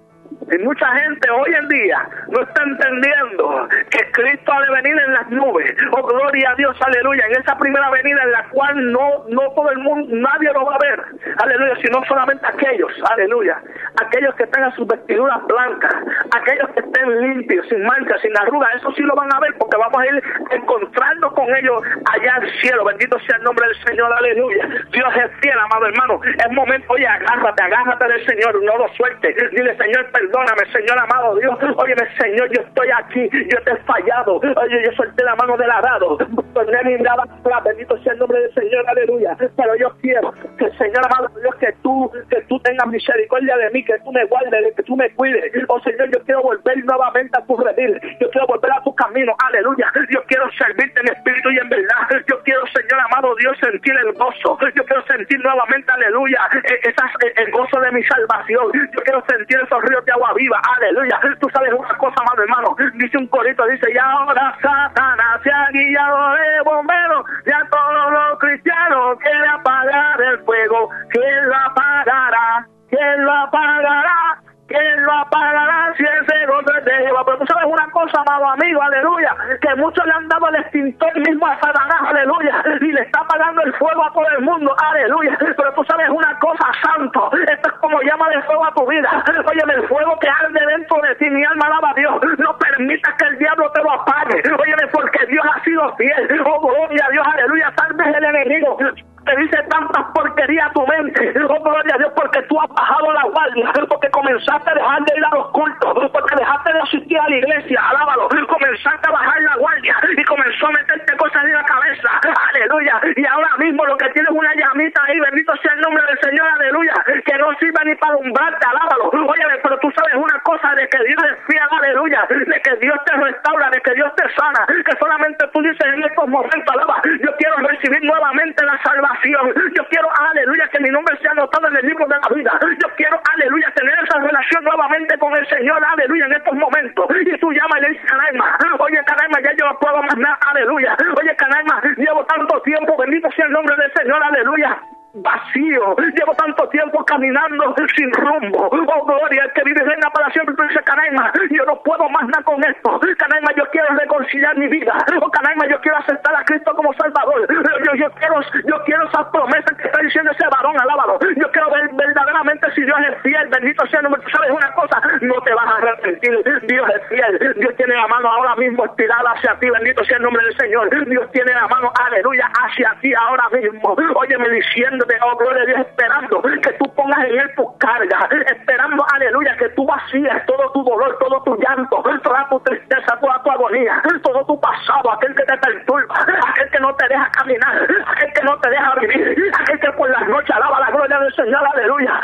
Y mucha gente hoy en día no está entendiendo que Cristo ha de venir en las nubes. Oh, gloria a Dios, aleluya. En esa primera venida en la cual no, no todo el mundo, nadie lo va a ver. Aleluya, sino solamente aquellos, aleluya. Aquellos que tengan sus vestiduras blancas, aquellos que estén limpios, sin manchas, sin arrugas, eso sí lo van a ver porque vamos a ir encontrando con ellos allá al cielo. Bendito sea el nombre del Señor, aleluya. Dios es fiel, amado hermano. Es momento, oye, agárrate, agárrate del Señor, no lo sueltes. Dile, Señor, perdón. Perdóname, Señor amado Dios. Óyeme, Señor, yo estoy aquí. Yo te he fallado. Oye, yo solté la mano del arado. Torné mi mirada atrás. Bendito sea el nombre del Señor. Aleluya. Pero yo quiero que, Señor amado Dios, que tú, que tú tengas misericordia de mí, que tú me guardes, que tú me cuides. Oh, Señor, yo quiero volver nuevamente a tu redil. Yo quiero volver a tu camino. Aleluya. Yo quiero servirte en espíritu y en verdad. Yo quiero, Señor amado Dios, sentir el gozo. Yo quiero sentir nuevamente, aleluya, esas, el gozo de mi salvación. Yo quiero sentir esos ríos de agua viva, aleluya. Tú sabes una cosa, amado hermano, dice un corito, dice, y ahora Satanás se ha guiado de bombero, ya todos los cristianos quieren apagar el fuego. ¿Quién lo apagará? ¿Quién lo apagará? ¿Quién lo apagará si ese gozo es de Jehová? Pero tú sabes una cosa, amado amigo, aleluya, que muchos le han dado el extintor mismo a Satanás, aleluya, y le está apagando el fuego a todo el mundo, aleluya. Pero tú sabes una cosa, santo, esto es como llama de fuego a tu vida. Óyeme, el fuego que arde dentro de ti, mi alma alaba a Dios. No permitas que el diablo te lo apague. Óyeme, porque Dios ha sido fiel. Oh, gloria a Dios, aleluya. Tal vez el enemigo te dice tantas porquerías a tu mente. Oh, gloria a Dios, porque tú has bajado la guardia, porque comenzaste a dejar de ir a los cultos, porque dejaste de asistir a la iglesia, alábalo. Comenzaste a bajar la guardia y comenzó a meterte cosas en la cabeza, aleluya. Y ahora mismo lo que tienes es una llamita ahí, bendito sea el nombre del Señor, aleluya, que no sirve ni para alumbrarte, alábalo. Oye, pero tú sabes una cosa, de que Dios es fiel, aleluya, de que Dios te restaura, de que Dios te sana, que solamente tú dices en estos momentos, alaba, yo quiero recibir nuevamente la salvación, yo quiero, aleluya, que mi nombre sea anotado en el libro de la vida, yo quiero, aleluya, tener esa relación nuevamente con el Señor, aleluya, en estos momentos. Y tú llamas y le dices, Canaima, oye, Canaima, ya yo no puedo más nada, aleluya, oye, Canaima, llevo tanto tiempo, bendito sea el nombre del Señor, aleluya, vacío, llevo tanto tiempo caminando sin rumbo. Oh, gloria, el que vive reina para siempre. Tú dices, Canaima, yo no puedo más nada con esto. Canaima, yo quiero reconciliar mi vida. Oh, Canaima, yo quiero aceptar a Cristo como Salvador. Yo, yo quiero yo quiero esas promesas que está diciendo ese varón, alábalo. Yo quiero ver verdaderamente si Dios es fiel, bendito sea el nombre. Tú sabes una cosa, no te vas a arrepentir. Dios es fiel. Dios tiene la mano ahora mismo estirada hacia ti, bendito sea el nombre del Señor. Dios tiene la mano, aleluya, hacia ti ahora mismo. Óyeme diciendo, de oh, gloria a Dios, esperando que tú pongas en él tus cargas, esperando, aleluya, que tú vacíes todo tu dolor, todo tu llanto, toda tu tristeza, toda tu agonía, todo tu pasado, aquel que te perturba, aquel que no te deja caminar, aquel que no te deja vivir, aquel que por las noches alaba la gloria del Señor, aleluya.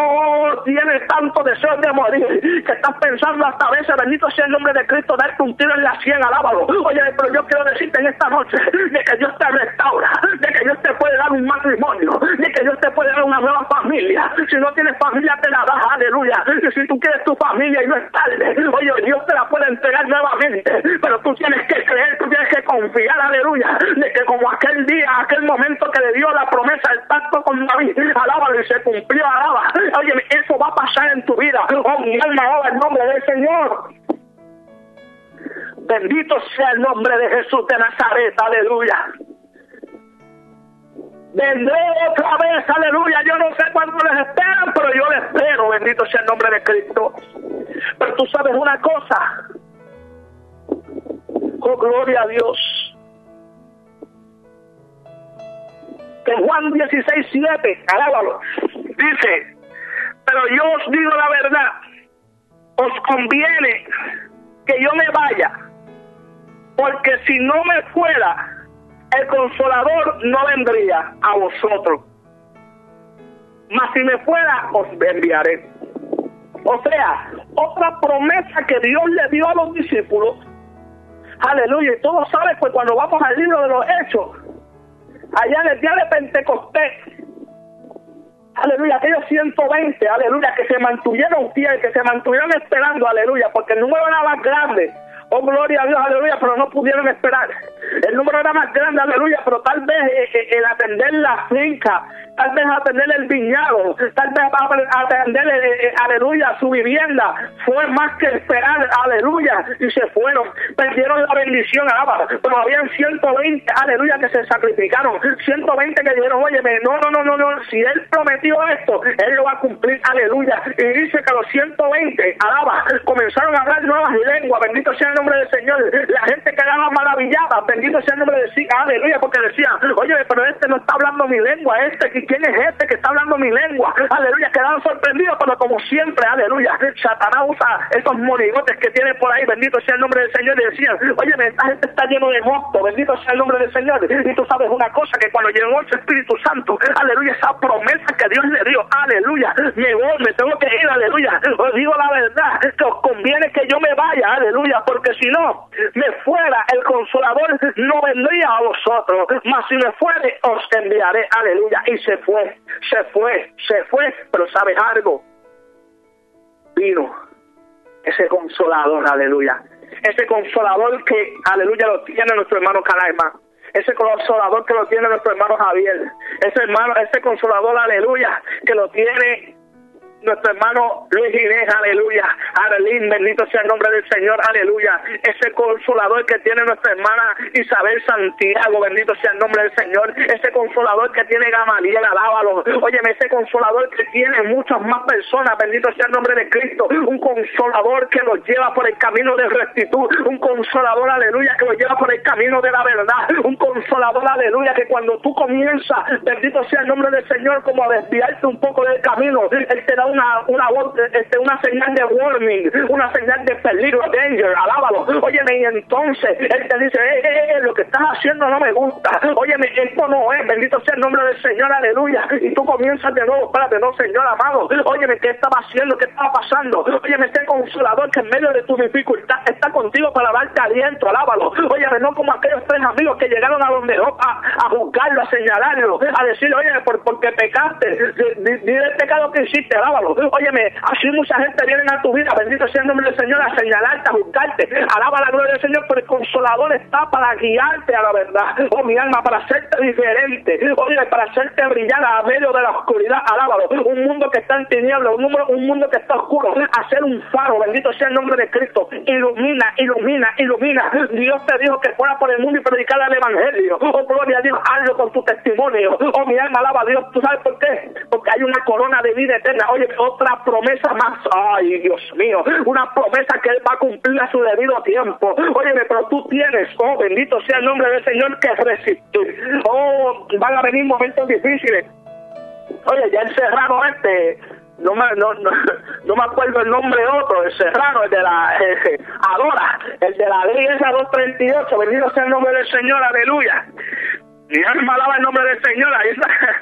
Oh, tienes tanto deseo de morir, que estás pensando hasta a veces, bendito sea el nombre de Cristo, darte un tiro en la sien, alábalo. Oye, pero yo quiero decirte en esta noche, de que Dios te restaura, de que Dios te puede dar un matrimonio, de que Dios te puede dar una nueva familia. Si no tienes familia, te la das, aleluya. Y si tú quieres tu familia y no es tarde, oye, Dios te la puede entregar nuevamente, pero tú tienes que creer, tú tienes que confiar, aleluya, de que como aquel día, aquel momento que le dio la promesa, el pacto con David, alábalo, y se cumplió, alaba. Oye, eso va a pasar en tu vida. Oh, mi alma, alaba el nombre del Señor. Bendito sea el nombre de Jesús de Nazaret, aleluya. Vendré otra vez, aleluya. Yo no sé cuándo les esperan, pero yo les espero, bendito sea el nombre de Cristo. Pero tú sabes una cosa, oh, gloria a Dios, que Juan dieciséis siete, alábalo, dice, pero yo os digo la verdad, os conviene que yo me vaya, porque si no me fuera, el Consolador no vendría a vosotros, mas si me fuera, os enviaré. O sea, otra promesa que Dios le dio a los discípulos. Aleluya, y todos saben, pues cuando vamos al libro de los Hechos, allá en el día de Pentecostés, aleluya, aquellos ciento veinte, aleluya, que se mantuvieron fieles, que se mantuvieron esperando, aleluya, porque el número era más grande. Oh, gloria a Dios, aleluya, pero no pudieron esperar. El número era más grande, aleluya, pero tal vez eh, el atender la finca, tal vez atender el viñedo, tal vez atender, eh, eh, aleluya, su vivienda, fue más que esperar, aleluya, y se fueron, perdieron la bendición, alaba, pero habían ciento veinte, aleluya, que se sacrificaron, ciento veinte que dijeron, oye, no, no, no, no, no, si Él prometió esto, Él lo va a cumplir, aleluya, y dice que los ciento veinte, alaba, comenzaron a hablar nuevas lenguas, bendito sea el nombre del Señor, la gente quedaba maravillada, bendito sea el nombre de sí, aleluya, porque decían, oye, pero este no está hablando mi lengua, este, ¿quién es este que está hablando mi lengua? Aleluya, quedaban sorprendidos, pero como siempre, aleluya, Satanás usa estos monigotes que tiene por ahí, bendito sea el nombre del Señor, y decían, oye, esta gente está lleno de mosto, bendito sea el nombre del Señor, y tú sabes una cosa, que cuando llegó el Espíritu Santo, aleluya, esa promesa que Dios le dio, aleluya, me voy, me tengo que ir, aleluya, os digo la verdad, que os conviene que yo me vaya, aleluya, porque si no, me fuera, el Consolador no vendría a vosotros, mas si me fuere, os enviaré, aleluya, y se fue, se fue, se fue, pero ¿sabes algo? Vino ese Consolador, aleluya, ese Consolador que, aleluya, lo tiene nuestro hermano Calaima, ese Consolador que lo tiene nuestro hermano Javier, ese hermano, ese Consolador, aleluya, que lo tiene nuestro hermano Luis Inés, aleluya, Arlín, bendito sea el nombre del Señor, aleluya, ese Consolador que tiene nuestra hermana Isabel Santiago, bendito sea el nombre del Señor, ese Consolador que tiene Gamaliel, alábalo, óyeme, ese Consolador que tiene muchas más personas, bendito sea el nombre de Cristo, un Consolador que los lleva por el camino de rectitud, un Consolador, aleluya, que los lleva por el camino de la verdad, un Consolador, aleluya, que cuando tú comienzas, bendito sea el nombre del Señor, como a desviarte un poco del camino, Él te da una una este, una señal de warning, una señal de peligro, danger, alábalo, óyeme, y entonces Él te dice, eh, eh, eh, lo que estás haciendo no me gusta, óyeme, esto no es, bendito sea el nombre del Señor, aleluya, y tú comienzas de nuevo, espérate, no, Señor amado, óyeme, ¿qué estaba haciendo? ¿Qué estaba pasando? Óyeme, este Consolador que en medio de tu dificultad está contigo para darte aliento, alábalo, óyeme, no como aquellos tres amigos que llegaron a donde a, a juzgarlo, a señalarlo, a decirle, oye, por, porque pecaste, dile el pecado que hiciste, alábalo. Óyeme, así mucha gente viene a tu vida, bendito sea el nombre del Señor, a señalarte, a buscarte, alaba la gloria del Señor, pero el Consolador está para guiarte a la verdad, oh mi alma, para hacerte diferente, oye, para hacerte brillar a medio de la oscuridad, alábalo, un mundo que está en tinieblas, un, número, un mundo que está oscuro, hacer un faro, bendito sea el nombre de Cristo, ilumina, ilumina, ilumina, Dios te dijo que fuera por el mundo y predicar el Evangelio, oh gloria a Dios, hazlo con tu testimonio, oh mi alma, alaba a Dios, ¿tú sabes por qué? Porque hay una corona de vida eterna, oye, otra promesa más, ay Dios mío, una promesa que Él va a cumplir a su debido tiempo, óyeme, pero tú tienes, oh bendito sea el nombre del Señor, que resistir, oh, van a venir momentos difíciles, oye, ya el Serrano este, no me, no, no, no me acuerdo el nombre otro, el Serrano, el de la, eh, Adora, el de la ley esa doscientos treinta y ocho, bendito sea el nombre del Señor, aleluya. Mi alma alaba el nombre del Señor. Ahí,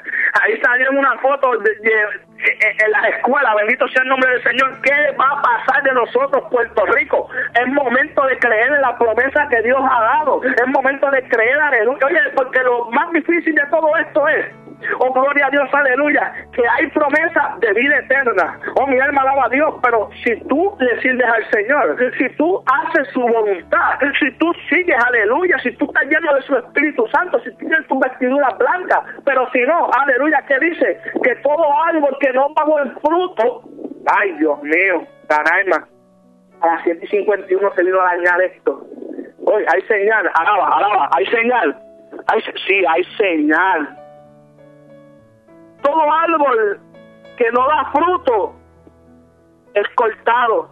ahí salió una foto de, de, de, en la escuela. Bendito sea el nombre del Señor. ¿Qué va a pasar de nosotros, Puerto Rico? Es momento de creer en la promesa que Dios ha dado. Es momento de creer, aleluya. Oye, porque lo más difícil de todo esto es, oh gloria a Dios, aleluya, que hay promesa de vida eterna. Oh mi alma alaba a Dios, pero si tú le sirves al Señor, si tú haces su voluntad, si tú sigues, aleluya, si tú estás lleno de su Espíritu Santo, si tienes tu vestidura blanca, pero si no, aleluya, ¿qué dice? Que todo árbol que no da buen fruto, ay Dios mío, caramba, a las siete y cincuenta y uno se vino a dañar esto. Oye, hay señal, alaba, alaba, hay señal, hay, sí, hay señal. Todo árbol que no da fruto es cortado.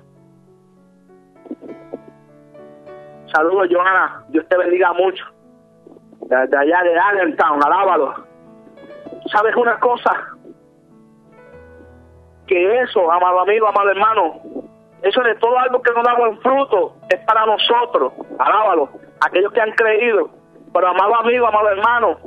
Saludos, Johanna. Dios te bendiga mucho. Desde allá de Allentown, alábalo. ¿Sabes una cosa? que eso, amado amigo, amado hermano, eso de todo algo que no da buen fruto es para nosotros, alábalo, aquellos que han creído. Pero amado amigo, amado hermano,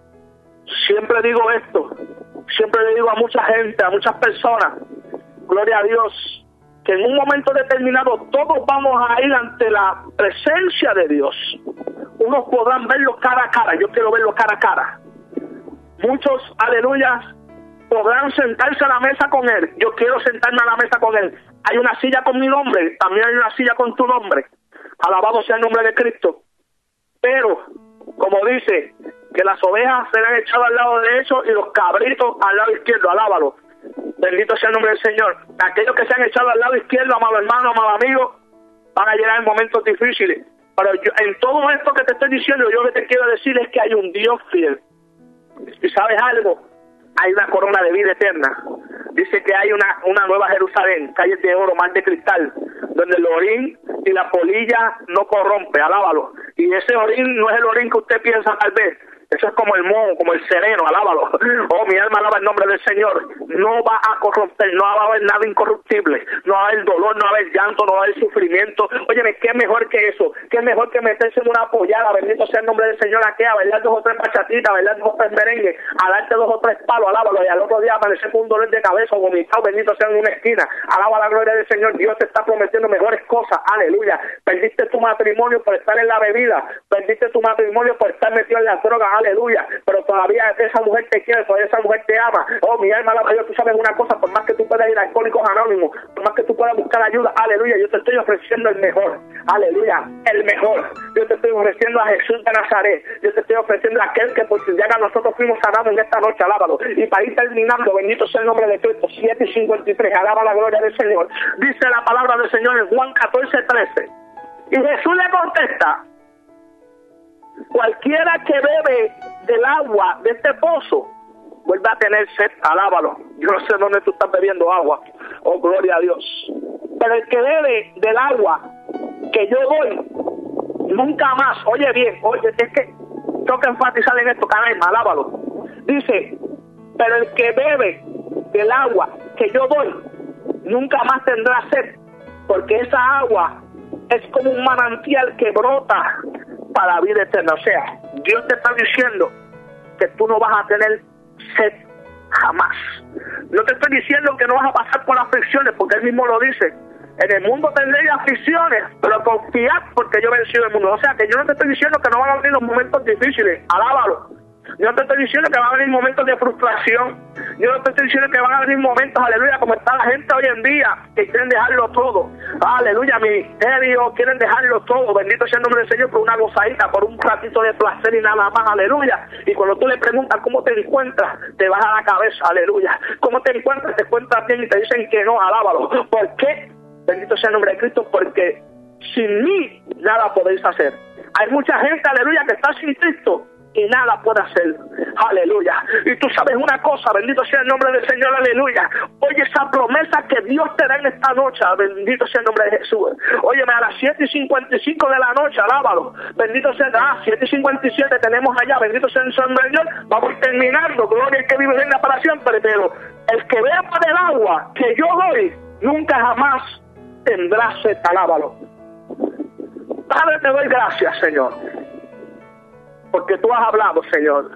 siempre digo esto, siempre le digo a mucha gente, a muchas personas, gloria a Dios, que en un momento determinado todos vamos a ir ante la presencia de Dios. Unos podrán verlo cara a cara, yo quiero verlo cara a cara. Muchos, aleluya, podrán sentarse a la mesa con Él, yo quiero sentarme a la mesa con Él. Hay una silla con mi nombre, también hay una silla con tu nombre. Alabado sea el nombre de Cristo. Pero, como dice, que las ovejas serán echadas al lado derecho y los cabritos al lado izquierdo, alábalo. Bendito sea el nombre del Señor. Aquellos que se han echado al lado izquierdo, amado hermano, amado amigo, van a llegar en momentos difíciles. Pero yo, en todo esto que te estoy diciendo, yo lo que te quiero decir es que hay un Dios fiel. ¿Y sabes algo? Hay una corona de vida eterna. Dice que hay una, una nueva Jerusalén, calles de oro, mar de cristal, donde el orín y la polilla no corrompe, alábalo. Y ese orín no es el orín que usted piensa tal vez. Eso es como el moho, como el sereno, alábalo. Oh, mi alma alaba el nombre del Señor. No va a corromper, no va a haber nada incorruptible. No va a haber dolor, no va a haber llanto, no va a haber sufrimiento. Óyeme, ¿qué mejor que eso? ¿Qué mejor que meterse en una apoyada? Bendito sea el nombre del Señor aquí, a bailar dos o tres bachatitas, a bailar dos o tres merengues, a darte dos o tres palos, alábalo. Y al otro día aparecer con un dolor de cabeza o vomitado, bendito sea en una esquina. Alaba la gloria del Señor. Dios te está prometiendo mejores cosas, aleluya. Perdiste tu matrimonio por estar en la bebida. Perdiste tu matrimonio por estar metido en la droga, aleluya, pero todavía esa mujer te quiere, todavía esa mujer te ama. Oh, mi alma alaba a Dios. Tú sabes una cosa, por más que tú puedas ir a Alcohólicos Anónimos, por más que tú puedas buscar ayuda, aleluya, yo te estoy ofreciendo el mejor, aleluya, el mejor. Yo te estoy ofreciendo a Jesús de Nazaret, yo te estoy ofreciendo a aquel que por su llaga nosotros fuimos sanados en esta noche, alábalo. Y para ir terminando, bendito sea el nombre de Cristo. Siete y cincuenta y tres, alaba la gloria del Señor. Dice la palabra del Señor en Juan catorce, trece. Y Jesús le contesta: cualquiera que bebe del agua de este pozo vuelve a tener sed, alábalo. Yo no sé dónde tú estás bebiendo agua, oh gloria a Dios. Pero el que bebe del agua que yo doy, nunca más, oye bien, oye, es que tengo que enfatizar en esto, caramba, alábalo. Dice, pero el que bebe del agua que yo doy, nunca más tendrá sed, porque esa agua es como un manantial que brota para la vida eterna. O sea, Dios te está diciendo que tú no vas a tener sed jamás. No te estoy diciendo que no vas a pasar por aflicciones, porque Él mismo lo dice. En el mundo tendréis aflicciones, pero confiad porque yo he vencido el mundo. O sea, que yo no te estoy diciendo que no van a venir los momentos difíciles. Alábalo. Yo no te estoy diciendo que van a venir momentos de frustración. Yo no te estoy diciendo que van a venir momentos, aleluya, como está la gente hoy en día, que quieren dejarlo todo. Aleluya, ministerio, quieren dejarlo todo. Bendito sea el nombre del Señor por una gozadita, por un ratito de placer y nada más, aleluya. Y cuando tú le preguntas cómo te encuentras, te baja la cabeza, aleluya. ¿Cómo te encuentras? Te encuentras bien y te dicen que no, alábalo. ¿Por qué? Bendito sea el nombre de Cristo, porque sin mí nada podéis hacer. Hay mucha gente, aleluya, que está sin Cristo y nada puede hacer, aleluya. Y tú sabes una cosa, bendito sea el nombre del Señor, aleluya. Oye esa promesa que Dios te da en esta noche, bendito sea el nombre de Jesús. Óyeme, a las siete y cincuenta y cinco de la noche, alábalo. Bendito sea, ah, siete y cincuenta y siete tenemos allá, bendito sea el Señor. Vamos terminando, gloria al que vive en la para siempre, pero el que beba del agua que yo doy, nunca jamás tendrá sed, alábalo. Padre, te doy gracias, Señor, porque tú has hablado, Señor.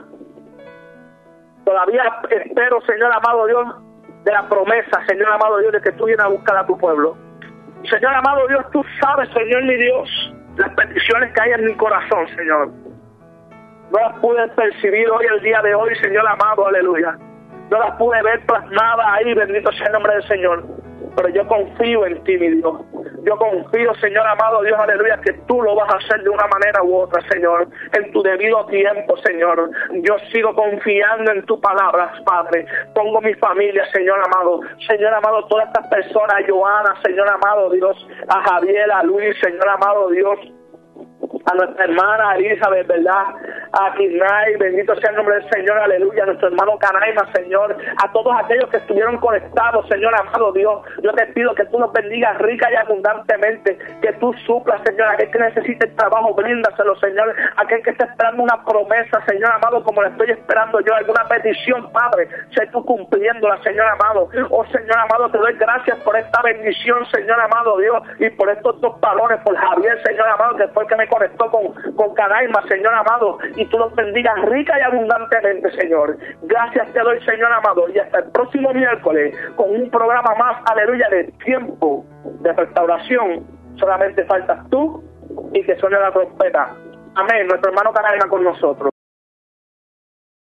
Todavía espero, Señor amado Dios, de la promesa, Señor amado Dios, de que tú vienes a buscar a tu pueblo. Señor amado Dios, tú sabes, Señor mi Dios, las peticiones que hay en mi corazón, Señor. No las pude percibir hoy, el día de hoy, Señor amado, aleluya. No las pude ver plasmadas ahí, bendito sea el nombre del Señor. Pero yo confío en ti, mi Dios. Yo confío, Señor amado Dios, aleluya, que tú lo vas a hacer de una manera u otra, Señor, en tu debido tiempo, Señor. Yo sigo confiando en tus palabras, Padre. Pongo mi familia, Señor amado. Señor amado, todas estas personas, a Joana, Señor amado Dios, a Javier, a Luis, Señor amado Dios, a nuestra hermana Elizabeth, ¿verdad? a Kinay, bendito sea el nombre del Señor, aleluya, a nuestro hermano Canaima, Señor, a todos aquellos que estuvieron conectados, Señor amado Dios, yo te pido que tú nos bendigas rica y abundantemente, que tú suplas, Señor, aquel que necesite el trabajo, bríndaselo, Señor, aquel que está esperando una promesa, Señor amado, como la estoy esperando yo, alguna petición, Padre, sé tú cumpliéndola, Señor amado. Oh, Señor amado, te doy gracias por esta bendición, Señor amado Dios, y por estos dos valores, por Javier, Señor amado, que fue el que me conectó con, con Canaima, Señor amado, y tú los bendigas rica y abundantemente, Señor. Gracias te doy, Señor amado, y hasta el próximo miércoles, con un programa más, aleluya, de tiempo de restauración. Solamente faltas tú y que suene la trompeta. Amén. Nuestro hermano Canaima con nosotros.